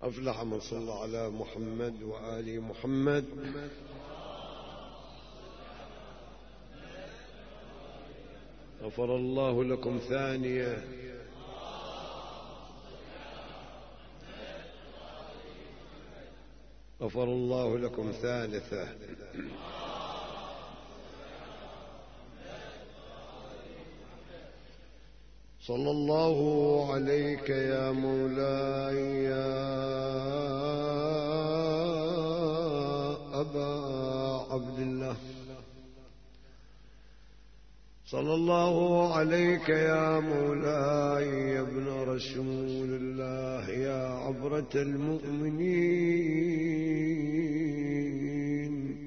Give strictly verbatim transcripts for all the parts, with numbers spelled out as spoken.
أفلح من صلى على محمد وآل محمد. غفر الله لكم ثانية. غفر الله لكم ثالثة. صلى الله عليك يا مولاي يا أبا عبد الله. صلى الله عليك يا مولاي يا ابن رسول الله يا عبرة المؤمنين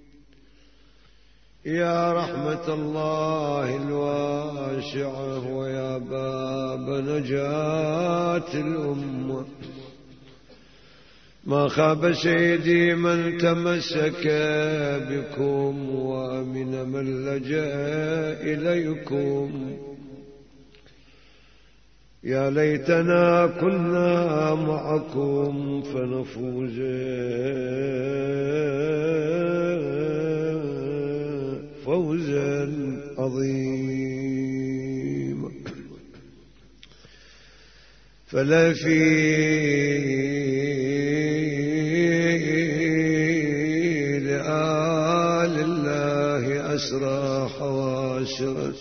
يا رحمة الله الواسعة ويا باب نجاة الأمة. ما خاب سيدي من تمسك بكم وأمن من لجأ إليكم. يا ليتنا كنا معكم فنفوز فوزا عظيما. فلا في لآل الله أسرى حواشر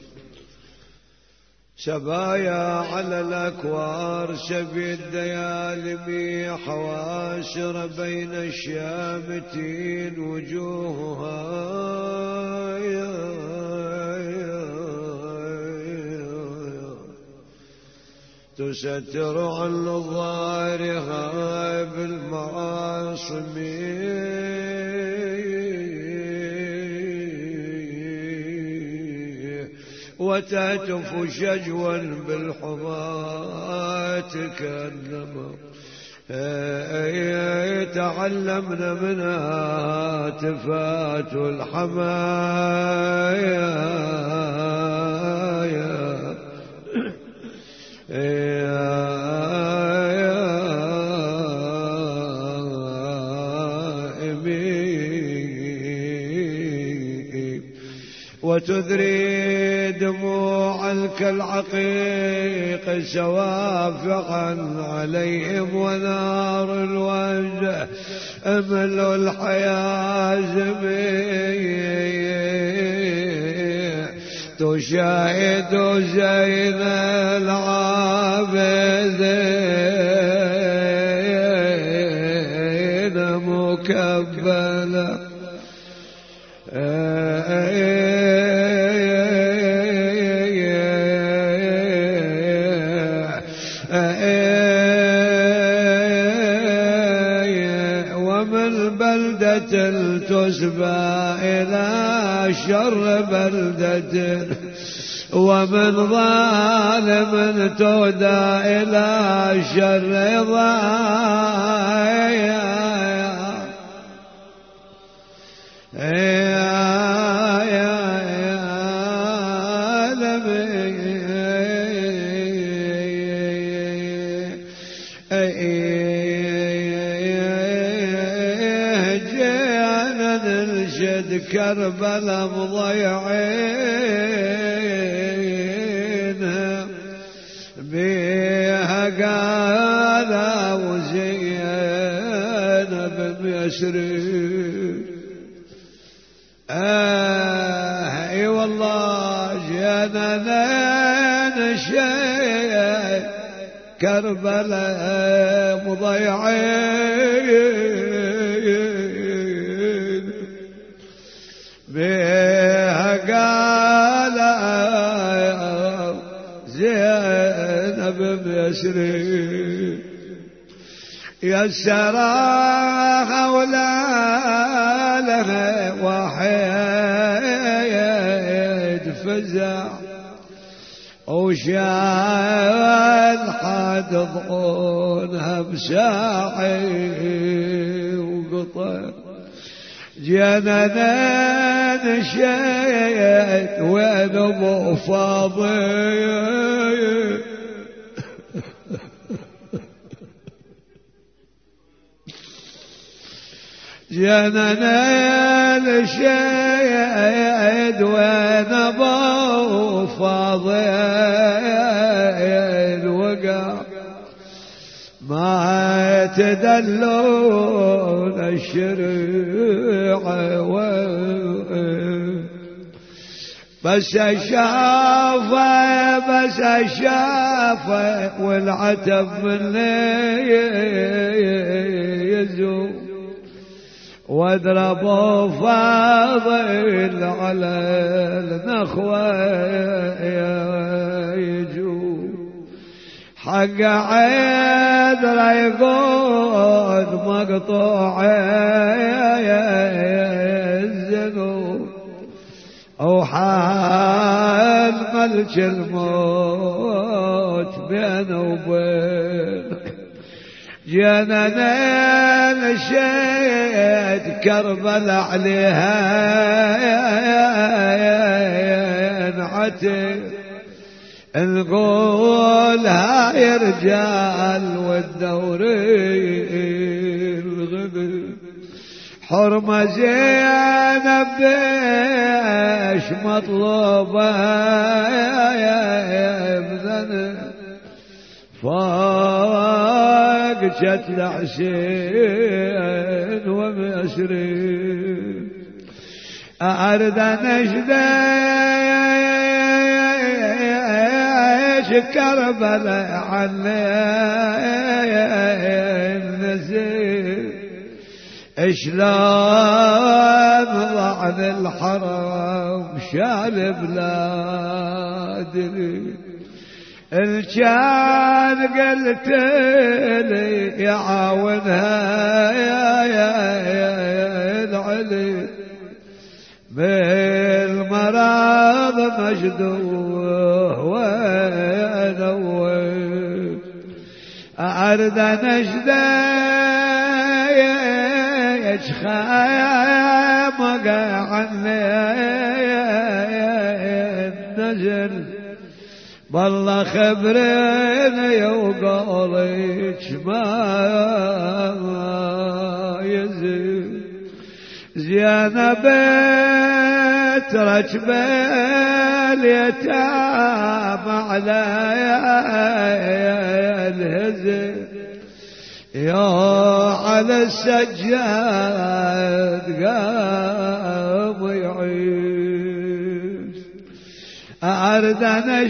سبايا على الأكوار شبي الديالمي حواشر بين الشامتين وجوهها تستر عن ظاهرها بالمعاصم وتهتف شجوا بالحظات كأنما تعلمنا منها تفات الحمايا وتذري دموعا كالعقيق سوافعا عليهم ونار الوجه أمل الحياة زميل تشاهد زين العابدين مكبلة تسبى إلى شر بلدة ومن ظالم تهدى إلى شر ضايا. كربلا مضيعين بها قال وزينب يسري. آه اي والله جانا نشيء كربلا مضيعين بها قال زينب بيسري يسراها ولا لها وحيد فزع وشال حد ضعونها بساعي وقطر جننا نشيت وين ابو فاضي جننا الشيد وين ابو فاضل وقع ما تدلون الشريعة بس شافه بس شافه والعتب من يزو واضربوا فاضل على النخوة يجو حق عذر يقول مقطوع الزنو أو حال ملك الموت بينه وبينك جننا الشيد كربل عليها ينعتب نقول هاي رجال والدوري الغبي حرمة زينب بيش مطلوبة يا ابن فاق شتل حسين ومسرين أرد نشديش كربلاء عني النزيل شلون ضعن الحرم شال بلادي الكان قلت لي يعاونها يا يا يا العلي بالمرض مجدوه ونوي أرد نجديش خيام عني النجل بالله خبرني وقوليش ما يزيد زينب تركب اليتام على الهزل يا على السجاد قام يعيش أرد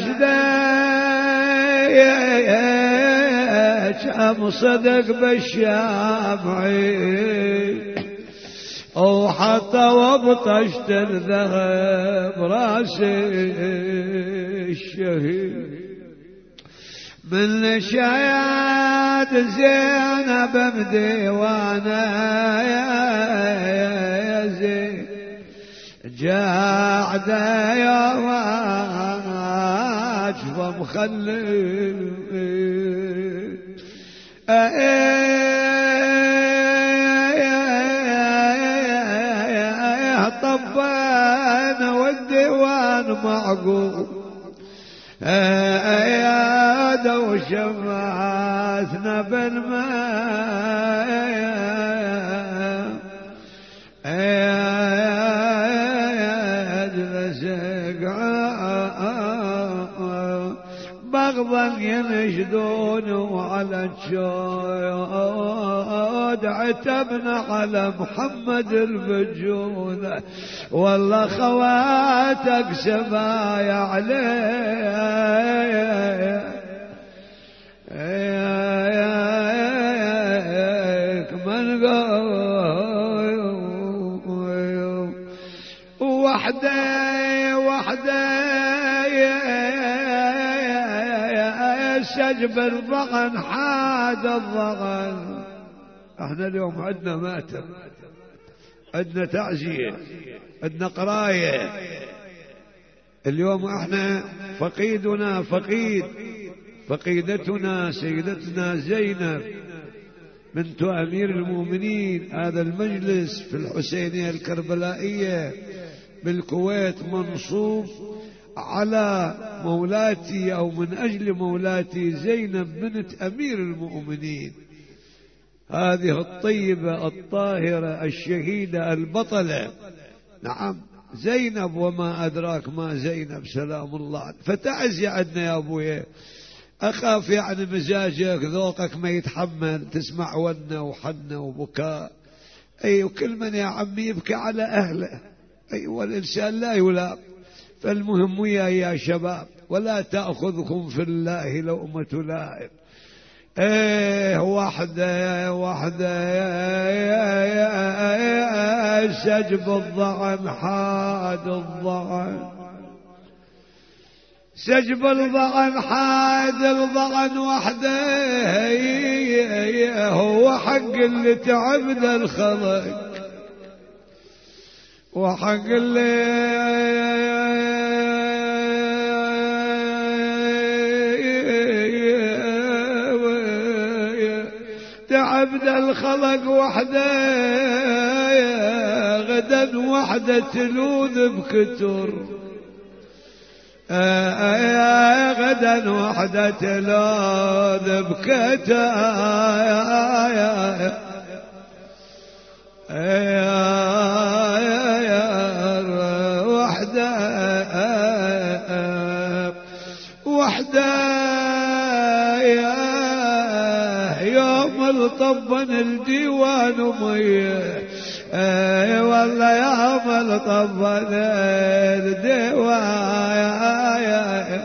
نجديش أم صدق بالشامعي أو حتى وبطشت الذهب راسي الشهيد من شياد زينب بديوانا يا زين جاعد يا واجف مخلل طبان والديوان معقول يا دو شمعتنا بالماء بغضا ينشدون على الشود عتبنا على محمد البجونة والله خواتك سبايا عليك من قوم وحدي وحدي سجب الضغن حاد الضغن. احنا اليوم عندنا ماتم، عندنا تعزية، عندنا قراية. اليوم احنا فقيدنا فقيد، فقيدتنا سيدتنا زينب بنت امير المؤمنين. هذا المجلس في الحسينية الكربلائية بالكويت منصوب على مولاتي أو من أجل مولاتي زينب بنت أمير المؤمنين. هذه الطيبة الطاهرة الشهيدة البطلة، نعم زينب، وما أدراك ما زينب سلام الله. فتعز عندنا يا أبويا، أخاف يعني مزاجك ذوقك ما يتحمل تسمع ونة وحنة وبكاء. أي وكل من يا عمي يبكي على أهله، أي والإنسان لا يلام. فالمهم ويا يا شباب ولا تأخذكم في الله لومة لائم. ايه وحده وحده سجب الضعن حاد الضعن، سجب الضعن حاد الضعن وحده، هو حق اللي تعبد الخلق وحق اللي تعبد الخلق وحده، غدا وحده تلوذ بكتر، غدا وحده تلوذ بكتر، وحده وحده طبن الديوان ميه، اي والله يا مل طبن الديوان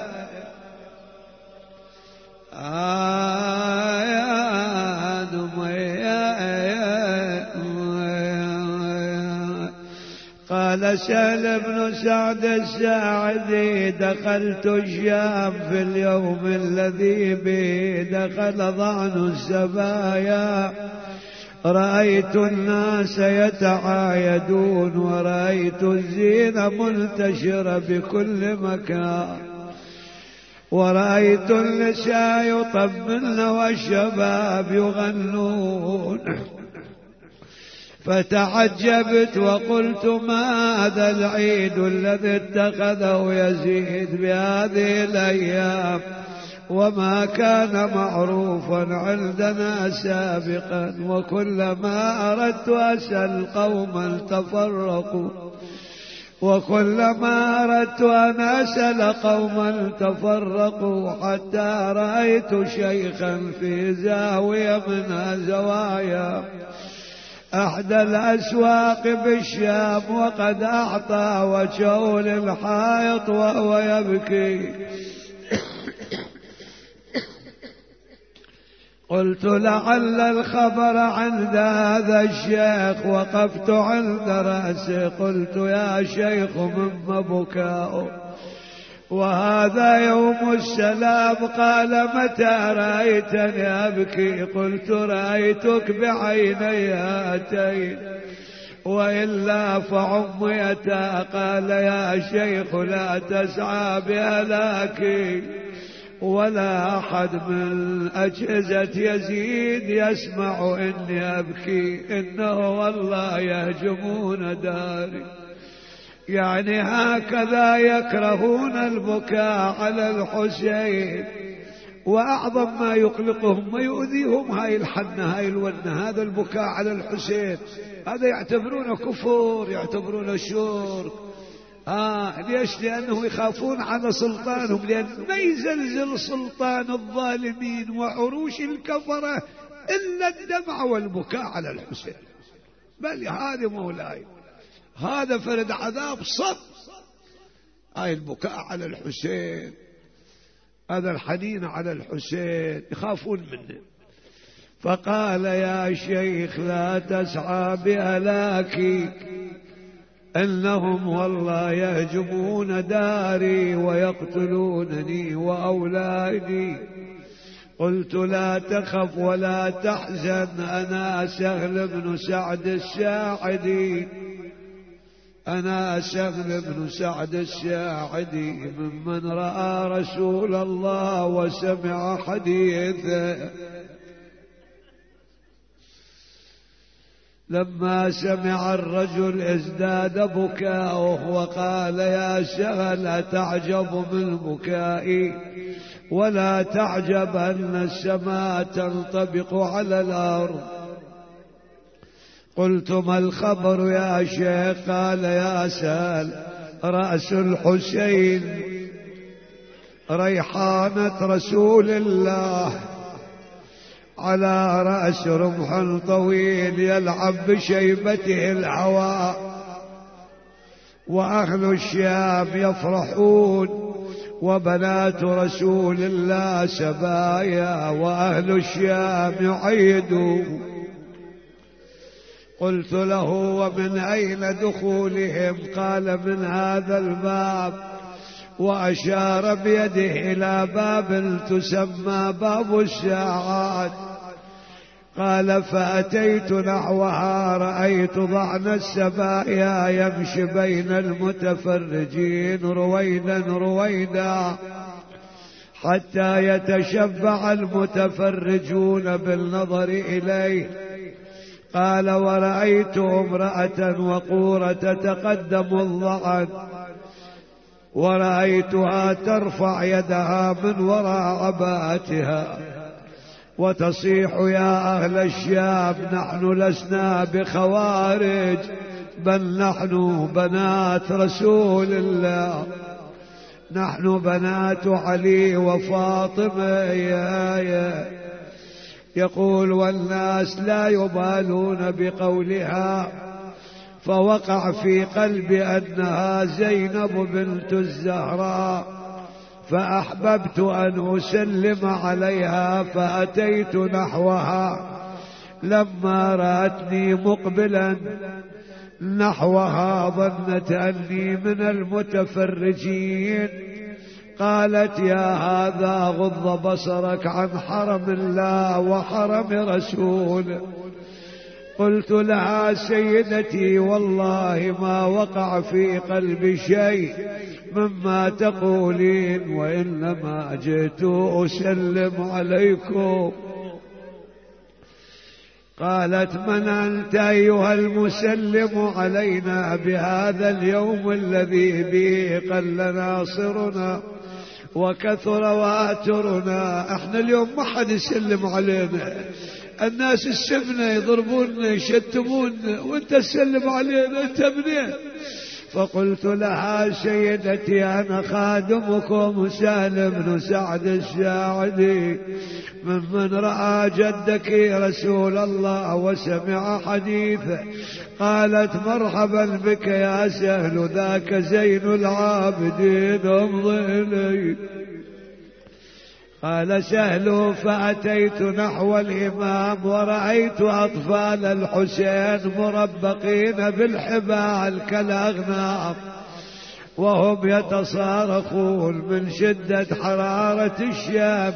قال سهل بن سعد الساعدي دخلت الشام في اليوم الذي به دخل ضعن السبايا، رأيت الناس يتعايدون ورأيت الزينة منتشرة بكل مكان، ورأيت النساء يطبلن والشباب يغنون، فتعجبت وقلت ماذا العيد الذي اتخذه يزيد بهذه الأيام وما كان معروفا عندنا سابقا، وكلما أردت أسأل قوما تفرقوا، وكلما أردت أن أسأل قوما تفرقوا، حتى رأيت شيخا في زاوية من زوايا أحدى الأسواق بالشام وقد أعطى وجهه للحائط وهو يبكي. قلت لعل الخبر عند هذا الشيخ، وقفت عند رأسه قلت يا شيخ مما بكاؤه وهذا يوم السلام؟ قال متى رأيتني أبكي؟ قلت رأيتك بعيني هاتين وإلا فعميتا. قال يا شيخ لا تسعى بهلاكي ولا أحد من أجهزة يزيد يسمع إني أبكي، إنه والله يهجمون داري. يعني هكذا يكرهون البكاء على الحسين، وأعظم ما يقلقهم ويؤذيهم هاي الحنة هاي الونة، هذا البكاء على الحسين، هذا يعتبرونه كفر، يعتبرونه شرك. آه ليش؟ لأنه يخافون على سلطانهم، لأن ما يزلزل سلطان الظالمين وعروش الكفرة إلا الدمع والبكاء على الحسين. بل هذا مولاي، هذا فرد عذاب صب، هاي البكاء على الحسين، هذا الحنين على الحسين، يخافون منه. فقال يا شيخ لا تسعى بهلاكي، إنهم والله يهجمون داري ويقتلونني وأولادي. قلت لا تخف ولا تحزن، أنا سهل بن سعد الساعدي، أنا سهل بن سعد الساعدي ممن رأى رسول الله وسمع حديثه. لما سمع الرجل ازداد بكاؤه وقال يا سهل أتعجب من بكائي؟ ولا تعجب أن السماء تنطبق على الأرض قلت ما الخبر يا شيخ؟ قال يا سال رأس الحسين ريحانة رسول الله، على رأس رمح طويل يلعب بشيبته الهواء، وأهل الشام يفرحون وبنات رسول الله سبايا، وأهل الشام يعيدون. قلت له ومن أين دخولهم؟ قال من هذا الباب، وأشار بيده إلى باب تسمى باب الساعات. قال فأتيت نحوها رأيت ضعن السبايا يمشي بين المتفرجين رويدا رويدا حتى يتشبع المتفرجون بالنظر إليه. قال ورأيت امرأة وقورة تتقدم الضعن، ورأيتها ترفع يدها من وراء عباءتها وتصيح يا أهل الشام نحن لسنا بخوارج، بل نحن بنات رسول الله، نحن بنات علي وفاطمة. يا يا يقول والناس لا يبالون بقولها، فوقع في قلبي أنها زينب بنت الزهراء، فأحببت أن أسلم عليها فأتيت نحوها. لما رأتني مقبلا نحوها ظنت أني من المتفرجين، قالت يا هذا غض بصرك عن حرم الله وحرم رسوله. قلت لها سيدتي والله ما وقع في قلبي شيء مما تقولين، وإنما جئت أسلم عليكم. قالت من أنت أيها المسلم علينا بهذا اليوم الذي به قل ناصرنا وكثر واترنا؟ احنا اليوم ما حد يسلم علينا، الناس السفنة يضربوننا يشتموننا، وانت تسلم علينا انت منين؟ فقلت لها سيدتي أنا خادمكم سالم بن سعد الساعدي ممن رأى جدك رسول الله وسمع حديثه. قالت مرحبا بك يا سهل، ذاك زين العابدين امضي إلي. قال سهل فأتيت نحو الإمام ورأيت أطفال الحسين مربقين بالحبال كالأغنام وهم يتصارخون من شدة حرارة الشام،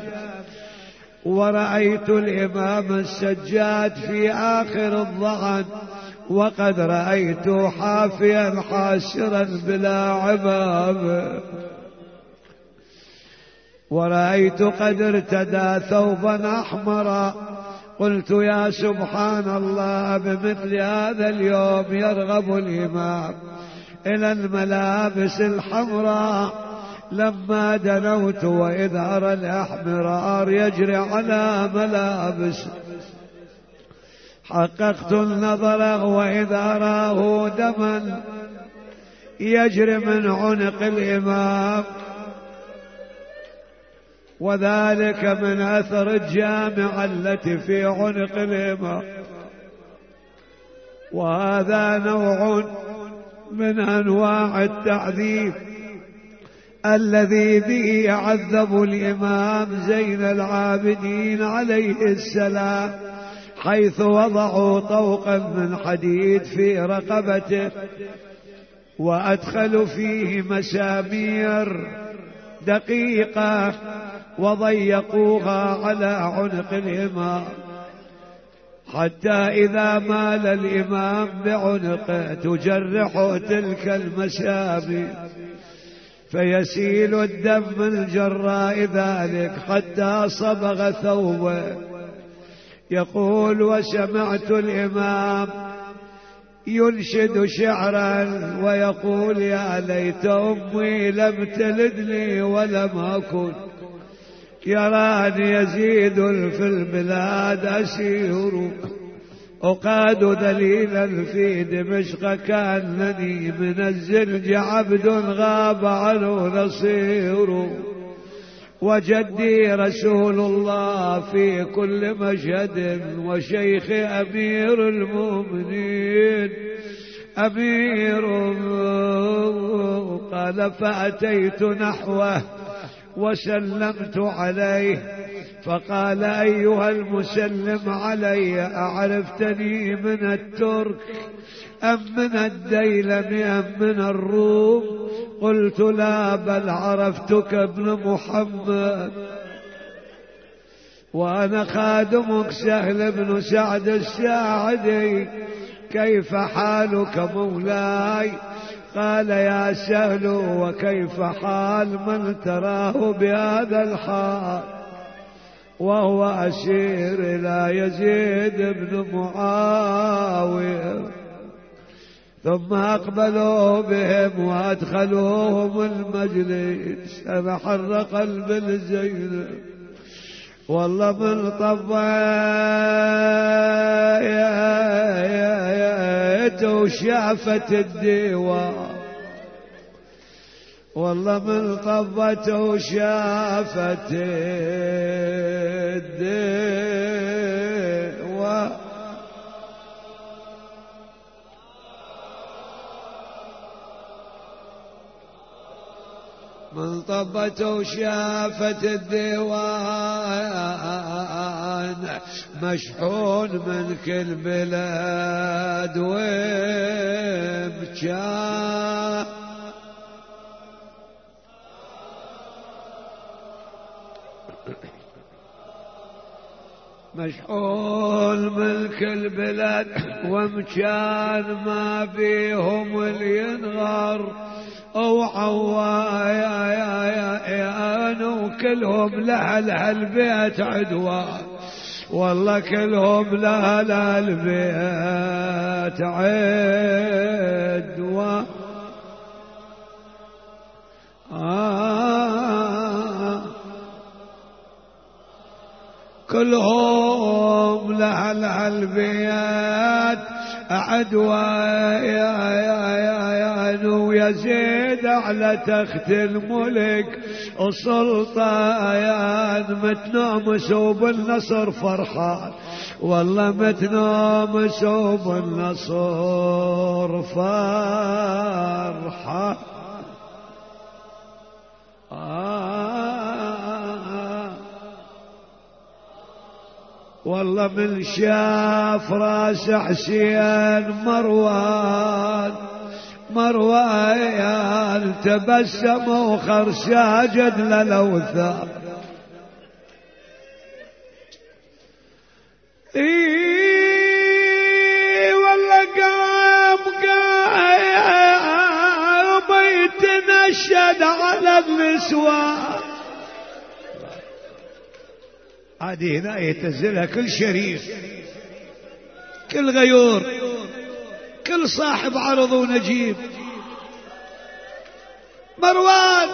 ورأيت الإمام السجاد في آخر الضعن وقد رأيت حافيا حاسرا بلا عمام، ورأيت قد ارتدى ثوبا أحمرا. قلت يا سبحان الله بمثل هذا اليوم يرغب الإمام إلى الملابس الحمراء. لما دنوت وإذ أرى الأحمرار يجري على ملابس، حققت النظر وإذ أراه دما يجري من عنق الإمام، وذلك من أثر الجامعة التي في عنق الإمام. وهذا نوع من أنواع التعذيب الذي به يعذب الإمام زين العابدين عليه السلام، حيث وضعوا طوقا من حديد في رقبته وأدخلوا فيه مسامير دقيقة وضيقوها على عنق الإمام، حتى إذا مال الإمام بعنقه تجرح تلك المسامير فيسيل الدم من جراء ذلك حتى صبغ ثوبه. يقول وسمعت الإمام ينشد شعرا ويقول يا ليت أمي لم تلدني ولم أكن، يراني يزيد في البلاد أسير، أقاد ذليلا في دمشق كأنني من الزلج عبد غاب عنه نصير، وجدي رسول الله في كل مشهد، وشيخ أمير المؤمنين أمير. قال فأتيت نحوه وسلمت عليه، فقال أيها المسلم علي، أعرفتني من الترك أم من الديلم أم من الروم؟ قلت لا، بل عرفتك ابن محمد، وأنا خادمك سهل بن سعد الساعدي، كيف حالك مولاي؟ قال يا سهل وكيف حال من تراه بهذا الحال وهو أسير إلى يزيد بن معاوية؟ ثم أقبلوا بهم وأدخلوهم المجلس. أنا حر قلب الزينب والله من طبعت وشافت الديوان، والله من طبت وشافت الديوان. من طبت وشافت الديوان، مشحون من كل بلاد وبكى، مشحون من كل بلاد ومكان، ما بيهم اللي ينغر او عوايان، وكلهم لأهل البيت عدوان، والله كلهم لأهل البيت عدوان. آه كلهم لأهل البيت عدوان، ويزيد على تخت الملك وسلطان، متنامس وبالنصر فرحان، والله متنامس وبالنصر فرحان. آه والله من شاف راس حسين مروان، مروان تبسم وخر ساجد للأوثان. إيه والله قام قام يتنشد على النسوان، هذه هنا يتزلها كل شريف، كل غيور، كل صاحب عرض ونجيب. مروان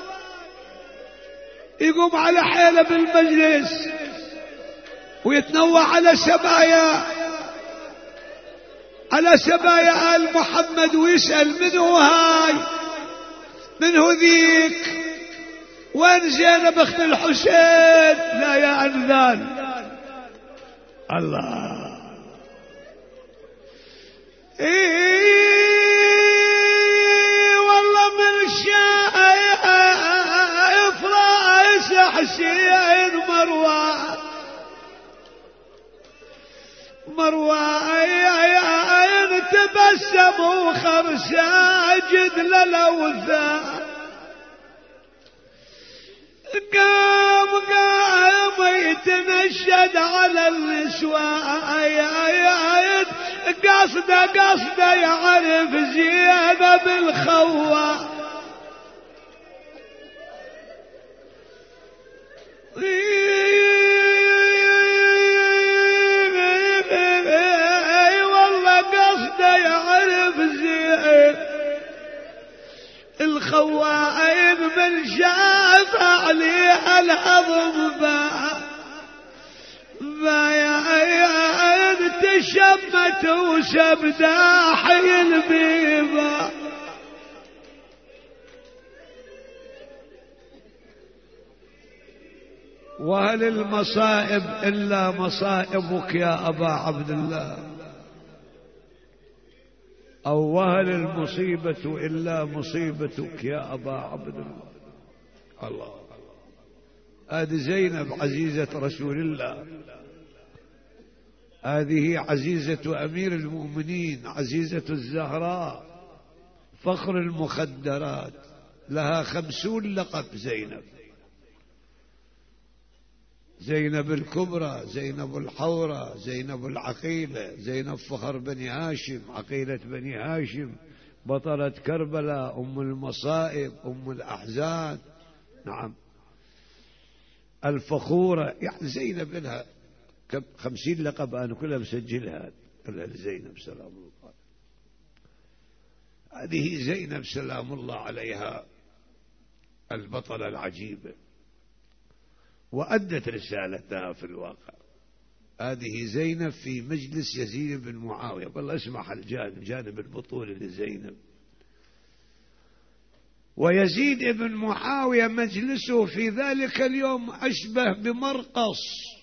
يقوم على حيله بالمجلس ويتنوع على سبايا، على سبايا آل محمد، ويسأل من هو هاي، من هو ذيك، وين زينب اخت الحسين؟ لا يا أنذال الله. إيه والله من شايف راس حسين مروان، مروان تبسم وخر ساجد للأوثان. قام قام يتنشد على النسوان، قصده قصده يعرف زينب الخوان. والله قصده يعرف زينب الخوائن، من شاف عليها الهضم با با شمت وسبداح البيبة وهل المصائب إلا مصائبك يا أبا عبد الله، أو وهل المصيبة إلا مصيبتك يا أبا عبد الله. الله، هذه زينب عزيزة رسول الله، هذه عزيزة أمير المؤمنين، عزيزة الزهراء، فخر المخدرات، لها خمسون لقب زينب: زينب الكبرى، زينب الحورى، زينب العقيلة، زينب فخر بني هاشم، عقيلة بني هاشم، بطلة كربلاء، أم المصائب، أم الأحزان، نعم، الفخورة. يعني زينب لها خمسين لقب أنا كلها مسجلها، كلها لزينب سلام الله. هذه زينب سلام الله عليها البطلة العجيبة، وأدت رسالتها في الواقع. هذه زينب في مجلس يزيد بن معاوية. والله اسمع الجانب، جانب البطولة لزينب. ويزيد بن معاوية مجلسه في ذلك اليوم أشبه بمرقص،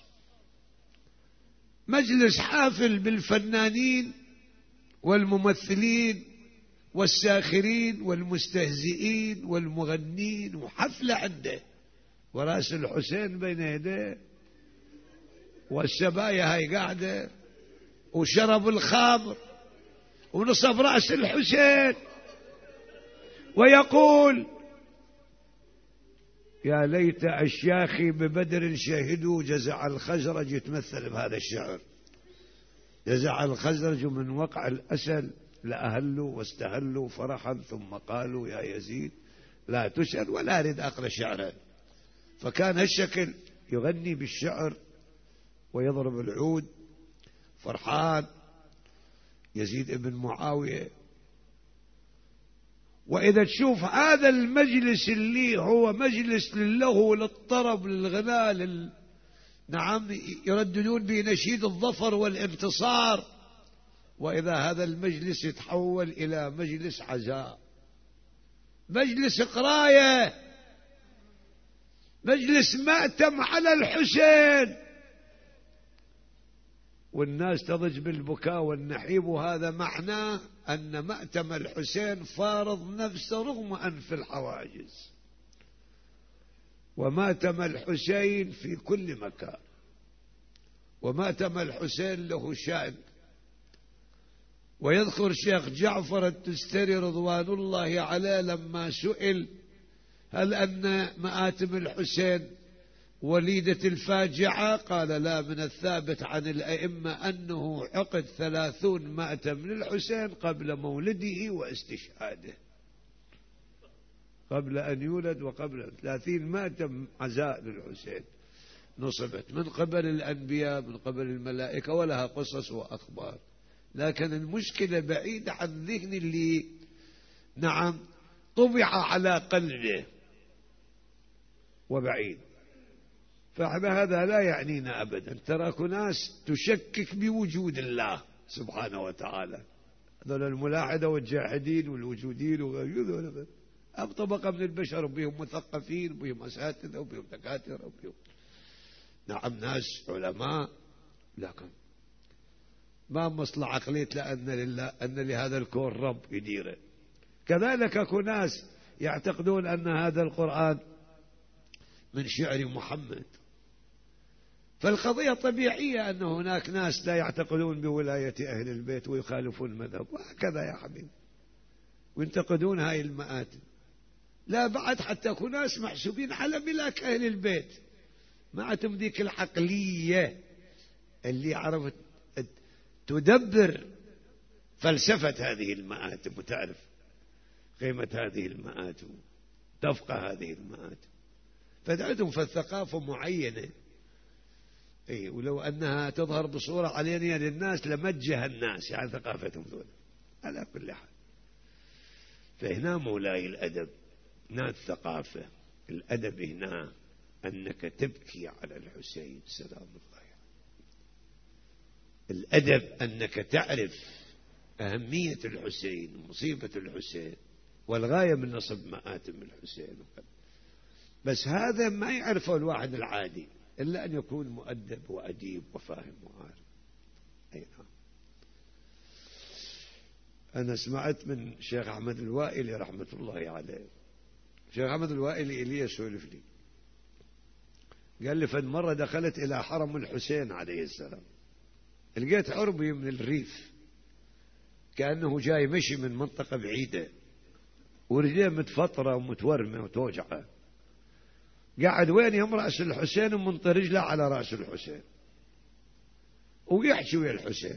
مجلس حافل بالفنانين والممثلين والساخرين والمستهزئين والمغنين، وحفلة عنده، وراس الحسين بين يديه، والسبايا هاي قاعدة، وشرب الخمر، ونصب راس الحسين ويقول: يا ليت أشياخي ببدر شهدوا جزع الخزرج. يتمثل بهذا الشعر: جزع الخزرج من وقع الأسل لأهلوا واستهلوا فرحا ثم قالوا يا يزيد لا تسأل. ولا أريد أقرأ شعرا. فكان هالشكل يغني بالشعر ويضرب العود فرحان يزيد بن معاوية. وإذا تشوف هذا المجلس اللي هو مجلس للهو للطرب للغناء لل... نعم، يرددون به نشيد الظفر والانتصار، وإذا هذا المجلس يتحول إلى مجلس عزاء، مجلس قراية، مجلس مأتم على الحسين، والناس تضج بالبكاء والنحيب. وهذا معناه أن مأتم الحسين فارض نفسه رغم أنف الحواجز، ومأتم الحسين في كل مكان، ومأتم الحسين له شأن. ويذكر شيخ جعفر التستري رضوان الله عليه لما سئل هل أن مآتم الحسين وليدة الفاجعة، قال لا، من الثابت عن الأئمة أنه عقد ثلاثون مأتم للحسين قبل مولده واستشهاده، قبل أن يولد وقبل ثلاثين مأتم عزاء للحسين نصبت من قبل الأنبياء من قبل الملائكة، ولها قصص وأخبار. لكن المشكلة بعيدة عن ذهن اللي نعم طبع على قلبه وبعيد. فاحنا هذا لا يعنينا أبدا. تراك ناس تشكك بوجود الله سبحانه وتعالى، هذول الملاحدة والجاحدين والوجودين وغيرهم، أم طبقة من البشر، بهم مثقفين وبهم أساتذة وبهم دكاترة وبهم نعم ناس علماء، لكن ما مصلح عقلية لأن لله أن لهذا الكون رب يديره. كذلك اكو ناس يعتقدون أن هذا القرآن من شعر محمد. فالقضية طبيعية أن هناك ناس لا يعتقدون بولاية أهل البيت ويخالفون المذهب، وهكذا يا حبيبي، وينتقدون هاي المآتم. لا بعد حتى اكو ناس محسوبين على ملاك أهل البيت، ما عندهم ذيك العقلية اللي عرفت تدبر فلسفة هذه المآتم وتعرف قيمة هذه المآتم، تفقه هذه المآتم. فدعتهم في الثقافة معينة، أي، ولو أنها تظهر بصورة علنية للناس لمجها الناس عن ثقافتهم ذولا. على كل حال، فهنا مولاي الأدب، هنا الثقافة، الأدب هنا أنك تبكي على الحسين سلام الله. الأدب أنك تعرف أهمية الحسين، مصيبة الحسين، والغاية من نصب مآتم الحسين. بس هذا ما يعرفه الواحد العادي إلا أن يكون مؤدب وأديب وفاهم وعارف. أي نعم. أنا سمعت من شيخ أحمد الوائلي رحمة الله عليه، شيخ أحمد الوائلي إلي يسولف لي، قال لي فد مرة دخلت إلى حرم الحسين عليه السلام، لقيت عربي من الريف كأنه جاي مشي من منطقة بعيدة ورجليه متفطرة ومتورمة وتوجعه، قاعد وين يم رأس الحسين ومنط رجله على رأس الحسين ويحكي ويا الحسين.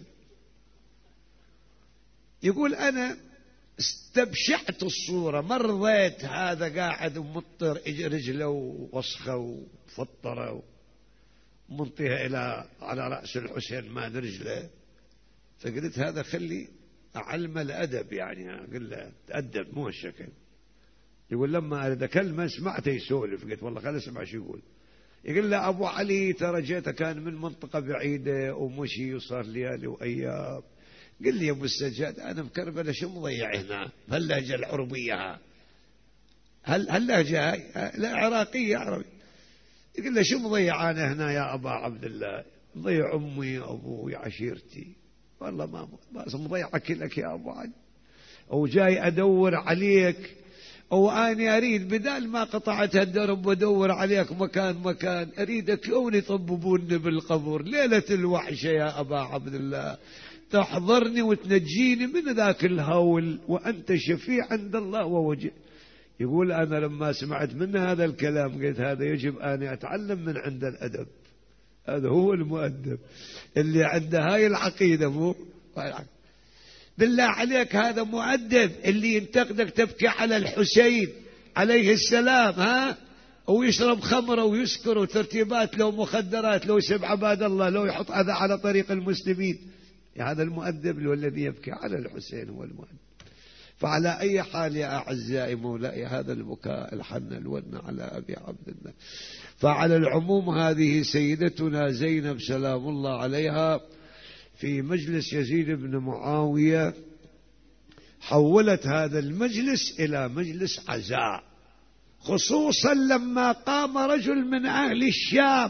يقول أنا استبشعت الصورة، ما رضيت هذا قاعد ومطر رجله ووسخه وفطره ومنطيها إلى على رأس الحسين ما رجله، فقلت هذا خلي أعلم الأدب، يعني أقول له تأدب مو هالشكل. يقول لما أريد أكلمه سمعته يسولف، قلت والله خلي اسمع شو يقول. يقول له أبو علي ترى جيته كان من منطقة بعيدة ومشي وصار ليالي وأيام. قل لي يا أبو السجاد أنا بكربلة شو مضيع هنا هاللهجة العربية، هل هاللهجة لا عراقية عربي. يقول له شو مضيع أنا هنا يا أبا عبد الله؟ مضيع أمي أبوي عشيرتي، والله ما بس مضيعك لك يا أبو علي، وجاي أدور عليك وأنا أريد بدال ما قطعت الدرب ودور عليك مكان مكان أريدك يوم يطببوني بالقبر ليلة الوحشة يا أبا عبد الله، تحضرني وتنجيني من ذاك الهول وأنت شفيع عند الله ووجه. يقول أنا لما سمعت من هذا الكلام قلت هذا يجب أن أتعلم من عند الأدب، هذا هو المؤدب اللي عنده هاي العقيدة. مو بالله عليك هذا مؤدب اللي ينتقدك تبكي على الحسين عليه السلام ها، ويشرب خمره ويسكر وترتيبات لو مخدرات لو سب عباد الله لو يحط أذى على طريق المسلمين، هذا المؤدب والذي يبكي على الحسين هو المؤدب. فعلى أي حال يا أعزائي مولاي هذا البكاء الحن الون على أبي عبد الله. فعلى العموم هذه سيدتنا زينب سلام الله عليها في مجلس يزيد بن معاوية حولت هذا المجلس إلى مجلس عزاء، خصوصا لما قام رجل من أهل الشام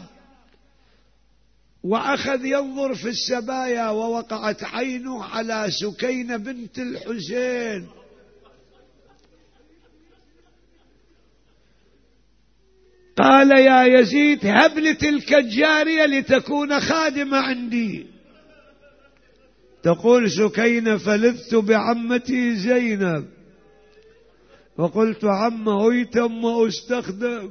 وأخذ ينظر في السبايا ووقعت عينه على سكينة بنت الحسين. قال يا يزيد هب لي تلك الجارية لتكون خادمة عندي. تقول سكينة فلذت بعمتي زينب وقلت عم أيتم وأستخدم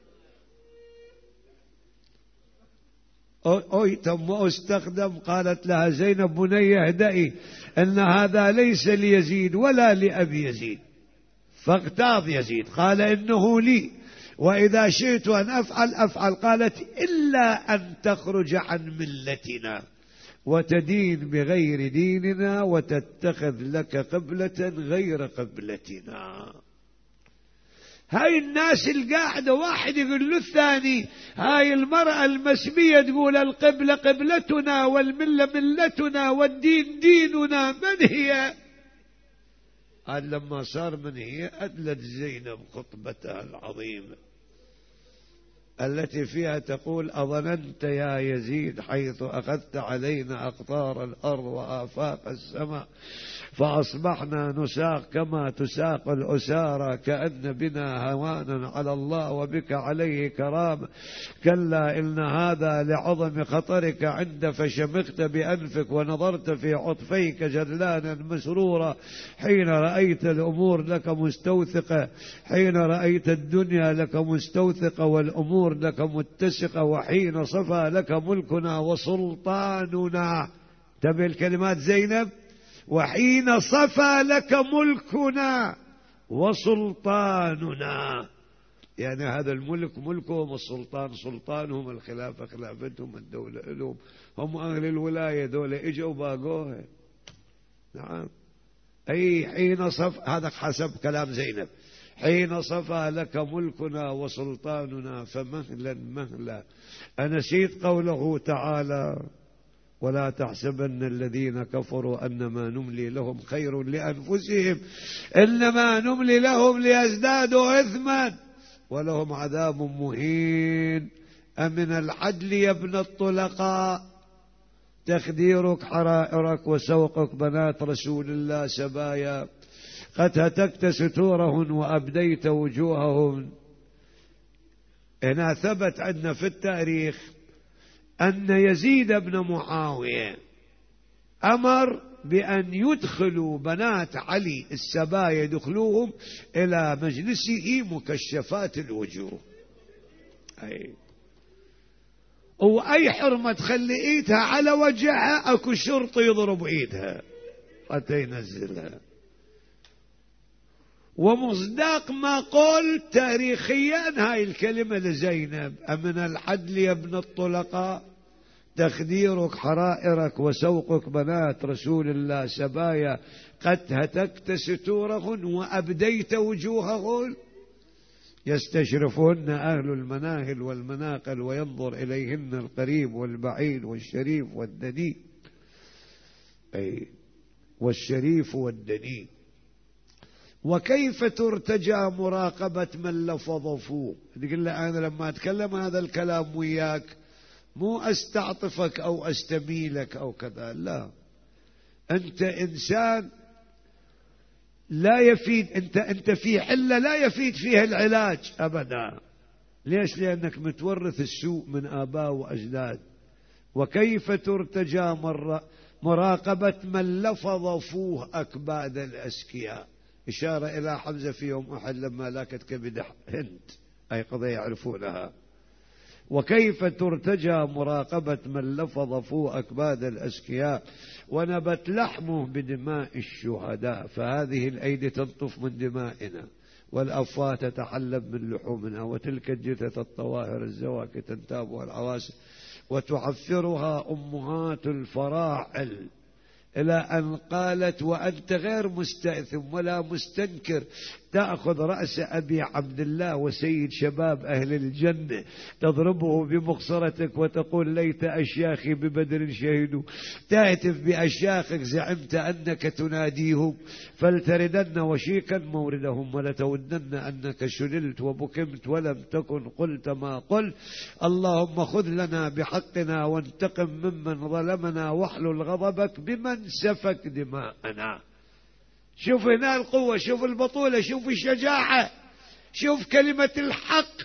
أيتم وأستخدم. قالت لها زينب بني اهدئي أن هذا ليس ليزيد ولا لأبي يزيد. فاغتاظ يزيد قال إنه لي وإذا شئت أن أفعل أفعل. قالت إلا أن تخرج عن ملتنا وتدين بغير ديننا وتتخذ لك قبلة غير قبلتنا. هاي الناس القاعدة واحد يقول له الثاني، هاي المرأة المسبية تقول القبلة قبلتنا والملة ملتنا والدين ديننا، من هي؟ قال لما صار من هي أدلت زينب خطبتها العظيمة التي فيها تقول أظننت يا يزيد حيث أخذت علينا أقطار الأرض وآفاق السماء فأصبحنا نساق كما تساق الأسارة كأن بنا هوانا على الله وبك عليه كرامة. كلا إن هذا لعظم خطرك عند فشمخت بأنفك ونظرت في عطفيك جلانا مسرورا حين رأيت الأمور لك مستوثقة، حين رأيت الدنيا لك مستوثقة والأمور لك متسقة، وحين صفى لك ملكنا وسلطاننا. تبي الكلمات زينب، وحين صفى لك ملكنا وسلطاننا، يعني هذا الملك ملكهم السلطان سلطانهم الخلافة خلافتهم الدولة لهم، هم أهل الولاية دولة إجوا باقوها. نعم أي حين صف، هذا حسب كلام زينب، حين صفى لك ملكنا وسلطاننا فمهلا مهلا. أنسيت قوله تعالى ولا تحسبن الذين كفروا أنما نملي لهم خير لأنفسهم إنما نملي لهم ليزدادوا إثما ولهم عذاب مهين. أمن العدل يا ابن الطلقاء تخديرك حرائرك وسوقك بنات رسول الله سبايا قد هتكت ستورهن وأبديت وجوههن. هنا ثبت عندنا في التاريخ أن يزيد بن معاوية أمر بأن يدخلوا بنات علي السبايا يدخلوهم إلى مجلسه مكشفات الوجوه. أي وأي حرمة تخلي إيدها على وجهها أكو شرطي يضرب إيدها حتى ينزلها. ومصداق ما قلت تاريخيا هاي الكلمة لزينب أمن العدل يا ابن الطلقاء تخديرك حرائرك وسوقك بنات رسول الله سبايا قد هتكت ستورهن وأبديت وجوههن يستشرفهن أهل المناهل والمناقل وينظر إليهن القريب والبعيد والشريف والدني. أي والشريف والدني. وكيف ترتجى مراقبة من لفظ فوق. تقول له أنا لما أتكلم هذا الكلام وياك مو أستعطفك أو أستميلك أو كذا، لا، أنت إنسان لا يفيد، أنت أنت في حلة لا يفيد فيها العلاج أبدا. ليش؟ لأنك متورث السوء من آباء وأجداد. وكيف ترتجى مراقبة من لفظ فوه أكباد الأسكياء، إشارة إلى حمزة في يوم أحد لما لاكت كبد هند، أي قضية يعرفونها. وكيف ترتجى مراقبة من لفظ فوه أكباد الأسكياء ونبت لحمه بدماء الشهداء. فهذه الأيدي تنطف من دمائنا والأفواه تتحلب من لحومنا وتلك الجثث الطواهر الزواكي تنتابها العواسل وتعفرها أمهات الفراعل. إلى أن قالت وأنت غير مستأثم ولا مستنكر تأخذ رأس أبي عبد الله وسيد شباب أهل الجنة تضربه بمخصرتك وتقول ليت أشياخي ببدر شهدوا، تهتف بأشياخك زعمت أنك تناديهم فلتردن وشيكا موردهم ولتودن أنك شللت وبكمت ولم تكن قلت ما قلت. اللهم خذ لنا بحقنا وانتقم ممن ظلمنا واحلل غضبك بمن سفك دماءنا. شوف هنا القوة، شوف البطولة، شوف الشجاعة، شوف كلمة الحق.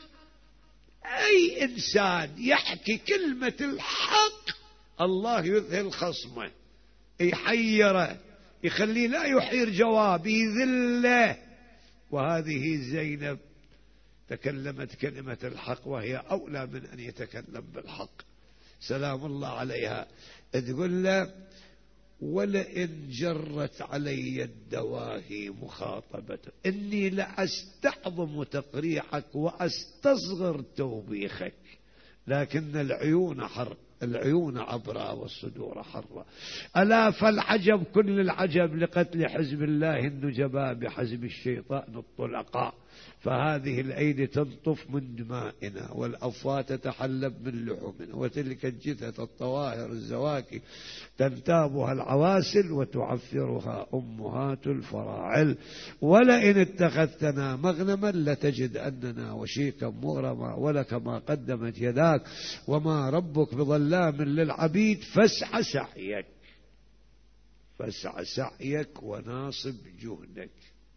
أي إنسان يحكي كلمة الحق الله يذهل خصمه، يحيره، يخليه لا يحير جوابه، يذله. وهذه زينب تكلمت كلمة الحق وهي أولى من أن يتكلم بالحق سلام الله عليها. تقول له ولئن جرت علي الدواهي مخاطبتك إني لأستعظم تقريحك وأستصغر توبيخك، لكن العيون حر، العيون عبرة والصدور حرة. ألا فالعجب كل العجب لقتل حزب الله النجباء بحزب الشيطان الطلقاء. فهذه الأيدي تنطف من دمائنا والأفواه تتحلب من لحومنا وتلك الجثث الطواهر الزواكي تنتابها العواسل وتعفرها أمهات الفراعل. ولئن اتخذتنا مغنما لتجد أننا وشيكا مغرما ولك ما قدمت يداك وما ربك بظلام للعبيد. فاسع سعيك، فاسع سعيك وناصب جهدك.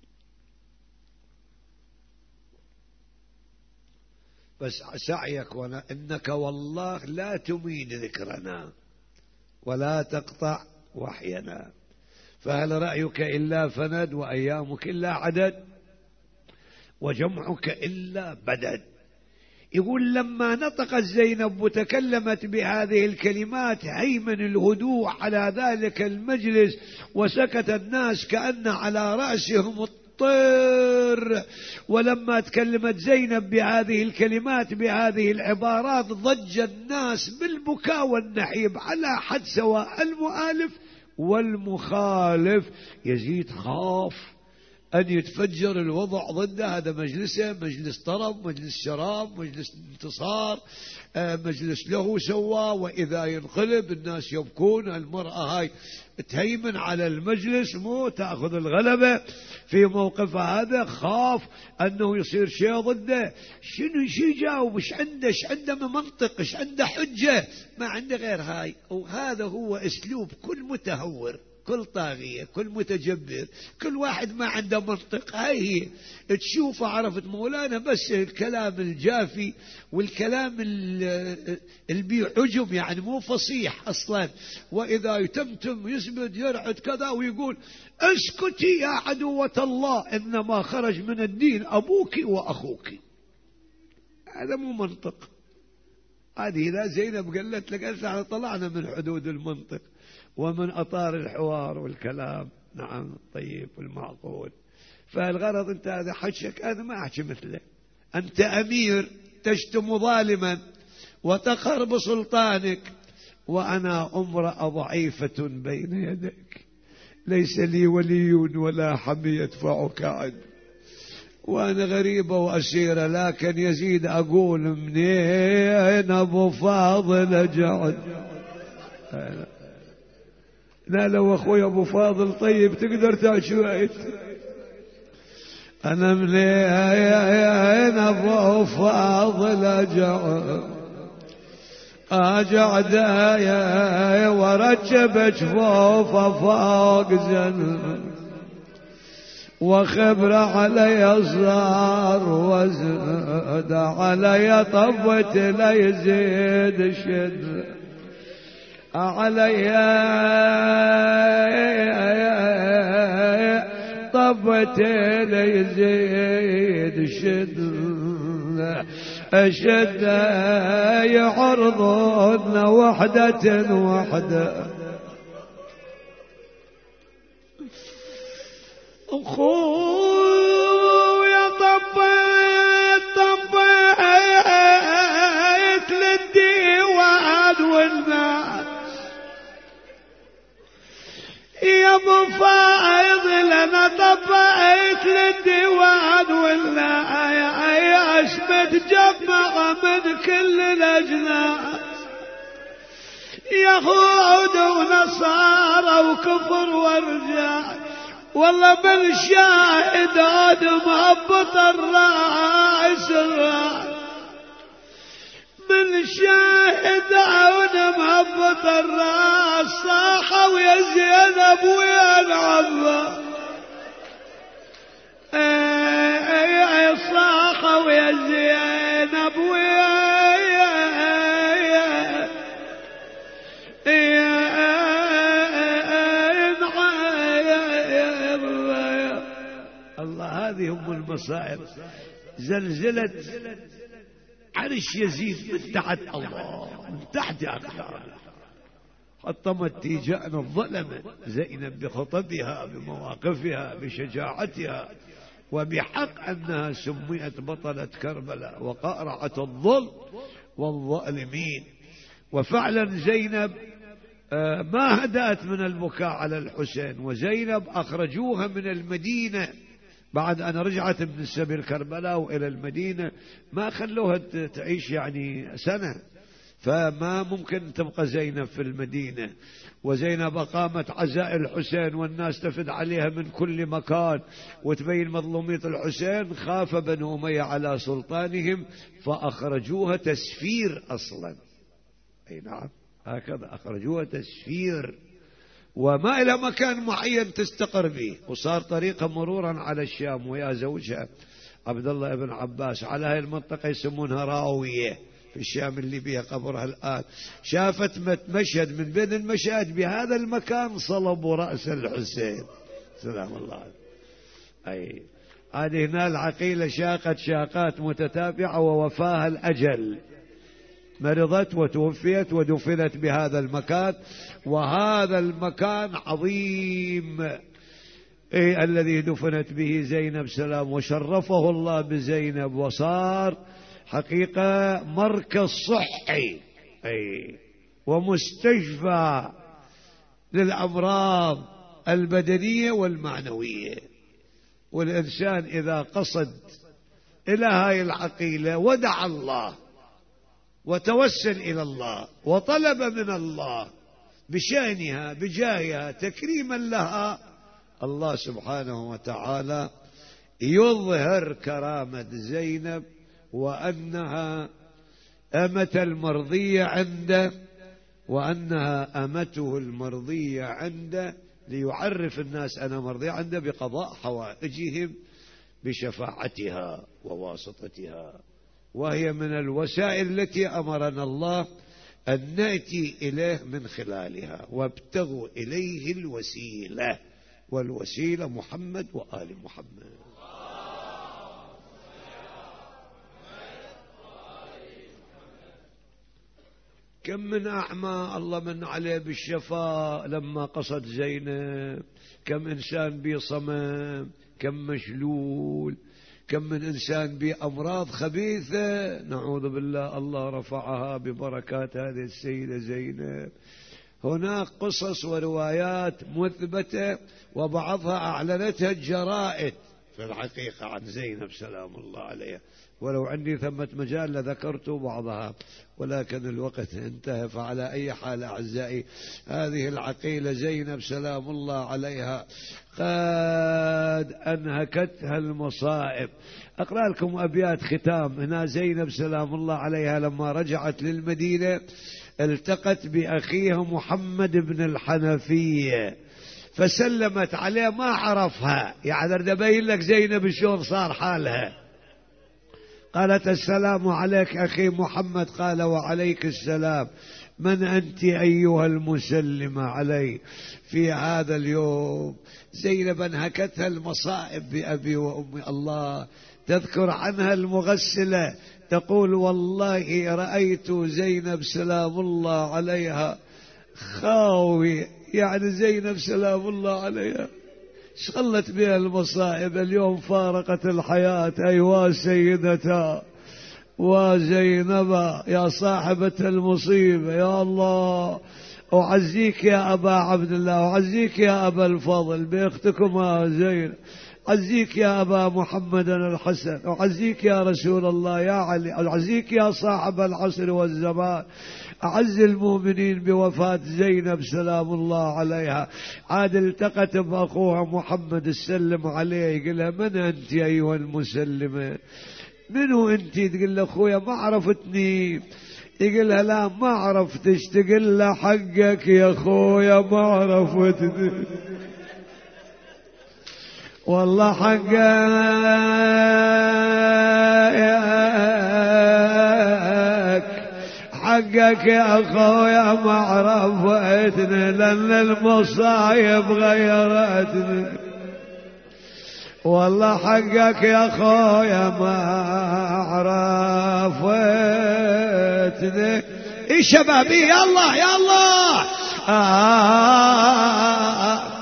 بس سعيك ونا إنك والله لا تميل ذكرنا ولا تقطع وحينا. فهل رأيك إلا فند وأيامك إلا عدد وجمعك إلا بدد. يقول لما نطقت زينب وتكلمت بهذه الكلمات هيمن الهدوء على ذلك المجلس وسكت الناس كأن على رأسهم الطير. ولما تكلمت زينب بهذه الكلمات بهذه العبارات ضج الناس بالبكاء والنحيب على حد سواء المؤالف والمخالف. يزيد خاف أن يتفجر الوضع ضده. هذا مجلسه مجلس طرب، مجلس شراب، مجلس انتصار، مجلس له سوى. وإذا ينقلب الناس يبكون، المرأة هاي تهيمن على المجلس، مو تأخذ الغلبة في موقف هذا. خاف أنه يصير شيء ضده. شنو شي يجاوب؟ ايش عنده؟ ايش عنده من منطق؟ ايش عنده حجة؟ ما عنده غير هاي. وهذا هو أسلوب كل متهور، كل طاغية، كل متجبر، كل واحد ما عنده منطق. هاي هي تشوف. عرفت مولانا؟ بس الكلام الجافي والكلام اللي بيه عجم، يعني مو فصيح أصلا. وإذا يتمتم يسبد يرعد كذا ويقول اسكتي يا عدوة الله، إنما خرج من الدين أبوك وأخوك. هذا مو منطق. هذه إذا زينب قالت لك احنا طلعنا من حدود المنطق ومن أطار الحوار والكلام. نعم طيب والمعقول. فالغرض أنت هذا حشك، هذا ما أحكي مثله. أنت أمير تشتم ظالما وتقهر بسلطانك، وأنا امرأة ضعيفة بين يديك، ليس لي ولي ولا حمي يدفعك عني، وأنا غريبة وأسيرة. لكن يزيد أقول منين أبو فاضل أجعد. لا لو أخوي أبو فاضل طيب تقدر تعيش شوية. أنا منين أبو فاضل أجعد أجعد وركب جفوفه فوق زن، وخبر علي صار وزاد علي طبت ليزيد شد علي طبت ليزيد شد أشد يعرضون وحدة وحدة. أخويا طبيت طبيت للديوان والناس يا ابو فاضل، انا طبيت للديوان والناس متجمع من كل الاجناس، يهود ونصارى وكفر ورجال. والله بالشاهد آدم هبط الرأس الرأس، بالشاهد آدم هبط الرأس. صاحوا يا زينب ويا العباس، صاحوا يا زينب ويا الله. هذه هم المصائب. زلزلة عرش يزيد من تحت الله، من تحت أقداره. حطمت تيجان الظلمة زينب بخطبها بمواقفها بشجاعتها، وبحق أنها سميت بطلة كربلاء وقارعة الظلم والظالمين. وفعلا زينب ما هدأت من البكاء على الحسين. وزينب أخرجوها من المدينة بعد أن رجعت من السبيل كربلاء وإلى المدينة، ما خلوها تعيش يعني سنة، فما ممكن تبقى زينب في المدينة. وزينب قامت عزاء الحسين والناس تفد عليها من كل مكان وتبين مظلومية الحسين. خاف بنو أمية على سلطانهم فأخرجوها تسفير أصلا. أي نعم هكذا أخرجوها تسفير، وما إلى مكان معين تستقر به. وصار طريقة مرورا على الشام ويا زوجها عبد الله بن عباس على هاي المنطقة يسمونها راوية في الشام اللي بيها قبرها الآن. شافت مشهد من بين المشاهد بهذا المكان صلبوا رأس الحسين سلام الله عليه. أي هذه هنا العقيلة شاقت شاقات متتابعة ووفاها الأجل، مرضت وتوفيت ودفنت بهذا المكان. وهذا المكان عظيم إيه الذي دفنت به زينب سلام، وشرفه الله بزينب، وصار حقيقة مركز صحي أي ومستشفى للأمراض البدنية والمعنوية. والإنسان إذا قصد إلى هاي العقيلة ودع الله وتوسل إلى الله وطلب من الله بشأنها بجاهها تكريما لها، الله سبحانه وتعالى يظهر كرامة زينب وأنها أمة المرضية عنده، وأنها أمته المرضية عنده، ليعرف الناس أنا مرضي عنده بقضاء حوائجهم بشفاعتها وواسطتها. وهي من الوسائل التي أمرنا الله أن نأتي إليه من خلالها، وابتغوا إليه الوسيلة، والوسيلة محمد وآل محمد. كم من أعمى الله من عليه بالشفاء لما قصد زينب، كم إنسان بي صمم، كم مشلول، كم من إنسان بأمراض خبيثة نعوذ بالله الله رفعها ببركات هذه السيدة زينب. هناك قصص وروايات مثبتة وبعضها أعلنتها الجرائد في الحقيقة عن زينب سلام الله عليها، ولو عندي ثمة مجال لذكرت بعضها، ولكن الوقت انتهى. فعلى أي حال أعزائي، هذه العقيلة زينب سلام الله عليها قد أنهكتها المصائب. أقرأ لكم أبيات ختام. هنا زينب سلام الله عليها لما رجعت للمدينة التقت بأخيها محمد بن الحنفية فسلمت عليه، ما عرفها، يعني أريد أبين لك زينب شلون صار حالها. قالت السلام عليك أخي محمد. قال وعليك السلام. من أنت أيها المسلمة علي في هذا اليوم؟ زينب انهكتها المصائب بأبي وأمي. الله تذكر عنها المغسلة تقول والله رأيت زينب سلام الله عليها خاوي، يعني زينب سلام الله عليها شغلت بها المصائب، اليوم فارقت الحياة. أيوا سيدتا وزينبا يا صاحبة المصيبة، يا الله أعزيك يا أبا عبد الله، أعزيك يا أبا الفضل بأختكما زينب، أعزيك يا أبا محمد الحسن، أعزيك يا رسول الله يا علي، أعزيك يا صاحب العصر والزمان. أعز المؤمنين بوفاة زينب سلام الله عليها. عاد التقت بأخوها محمد السلم عليه، يقولها من أنت أيها المسلمة؟ منو أنت؟ تقول له أخويا ما عرفتني. يقولها لا ما عرفتش. تقول له حقك يا أخويا ما عرفتني، والله حقك حقك يا أخويا ما عرفتني، لأن المصايب غيرتني. والله حقك يا أخويا ما عرفتني. إيه شبابي يا الله يا الله. آه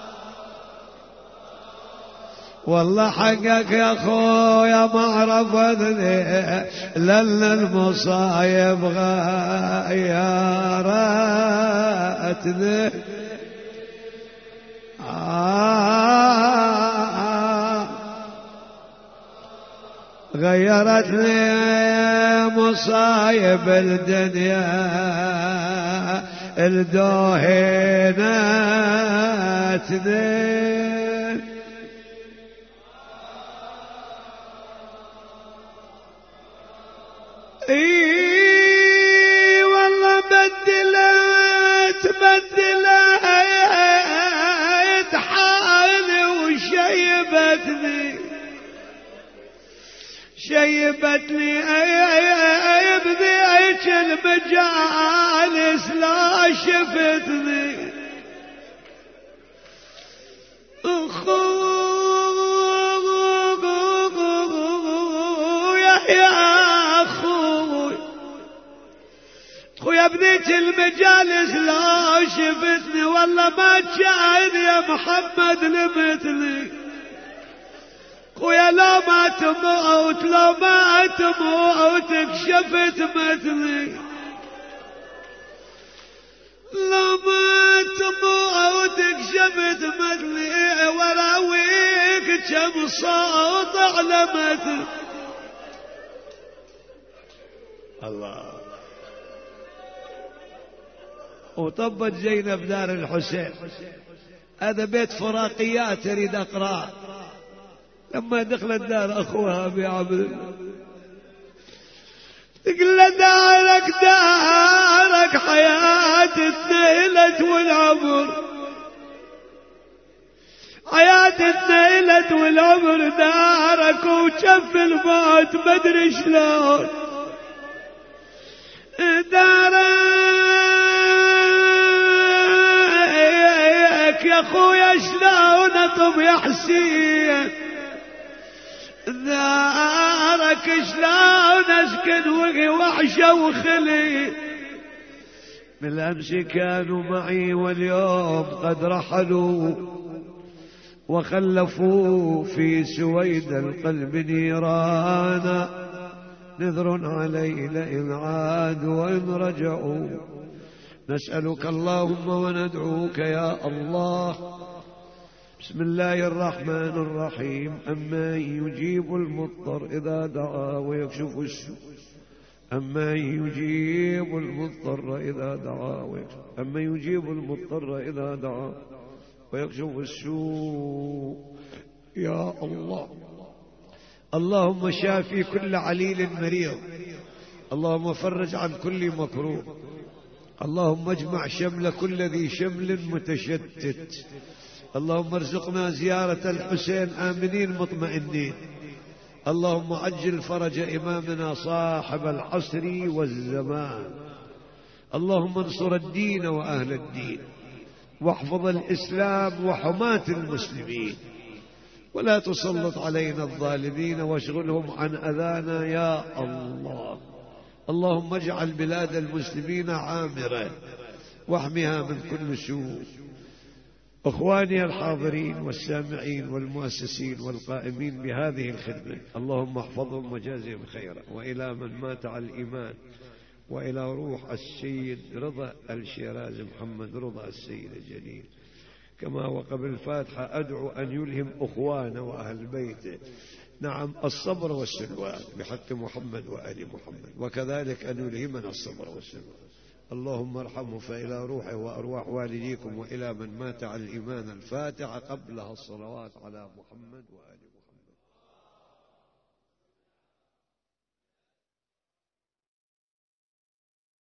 والله حقك يا أخويا ما عرفتني، لأن المصايب غيرتني. آه غيرتني مصايب الدنيا الدوهنتني. اي والله بدلت بدلت حالي وشيبتني شيبتني اي بذيك المجالس لا شفتني. اخويا يا خويا بنيت المجالس لا شفتني، والله ما كان يا محمد لمثلي. خويا لو ما تموت لو ما تموت كشفت مثلي، لو ما تموت كشفت مثلي، وراويك كم صوت علمت الله. وطبت زينب دار الحسين. هذا بيت فراقيات أريد أقرأ. لما دخلت دار أخوها أبي عبد تقول له دارك دارك حياة الثيلة والعمر، حياة الثيلة والعمر دارك وشف الموت مدري شلون دارك يا خويا شلون اطب يا حسين، دارك شلون اسكن وقي وحشه وخلي، بالامس كانوا معي واليوم قد رحلوا وخلفوا في سويد القلب نيرانا، نذر علي لئن عادوا وإن رجعوا، نسألك اللهم وندعوك يا الله. بسم الله الرحمن الرحيم. أمن يجيب المضطر إذا دعا ويكشف السوء، أمن يجيب المضطر إذا دعا ويكشف أمن يجيب المضطر إذا دعا ويكشف السوء يا الله. اللهم شافي كل عليل مريض، اللهم فرج عن كل مكروه، اللهم اجمع شمل كل ذي شمل متشتت، اللهم ارزقنا زيارة الحسين آمنين مطمئنين، اللهم عجل فرج إمامنا صاحب العصر والزمان، اللهم انصر الدين وأهل الدين، واحفظ الإسلام وحماة المسلمين، ولا تسلط علينا الظالمين واشغلهم عن أذانا يا الله. اللهم اجعل بلاد المسلمين عامرة واحمها من كل سوء. أخواني الحاضرين والسامعين والمؤسسين والقائمين بهذه الخدمة، اللهم احفظهم وجازهم خيرا. وإلى من مات على الإيمان، وإلى روح السيد رضا الشيراز محمد رضا السيد الجليل، كما وقبل الفاتحة أدعو أن يلهم أخوانا وأهل بيته نعم الصبر والسلوان بحق محمد وآل محمد، وكذلك أن يلهمنا الصبر والسلوان. اللهم ارحمه فإلى روحه وأرواح والديكم، وإلى من مات على الإيمان الفاتحة قبلها الصلوات على محمد وآل محمد.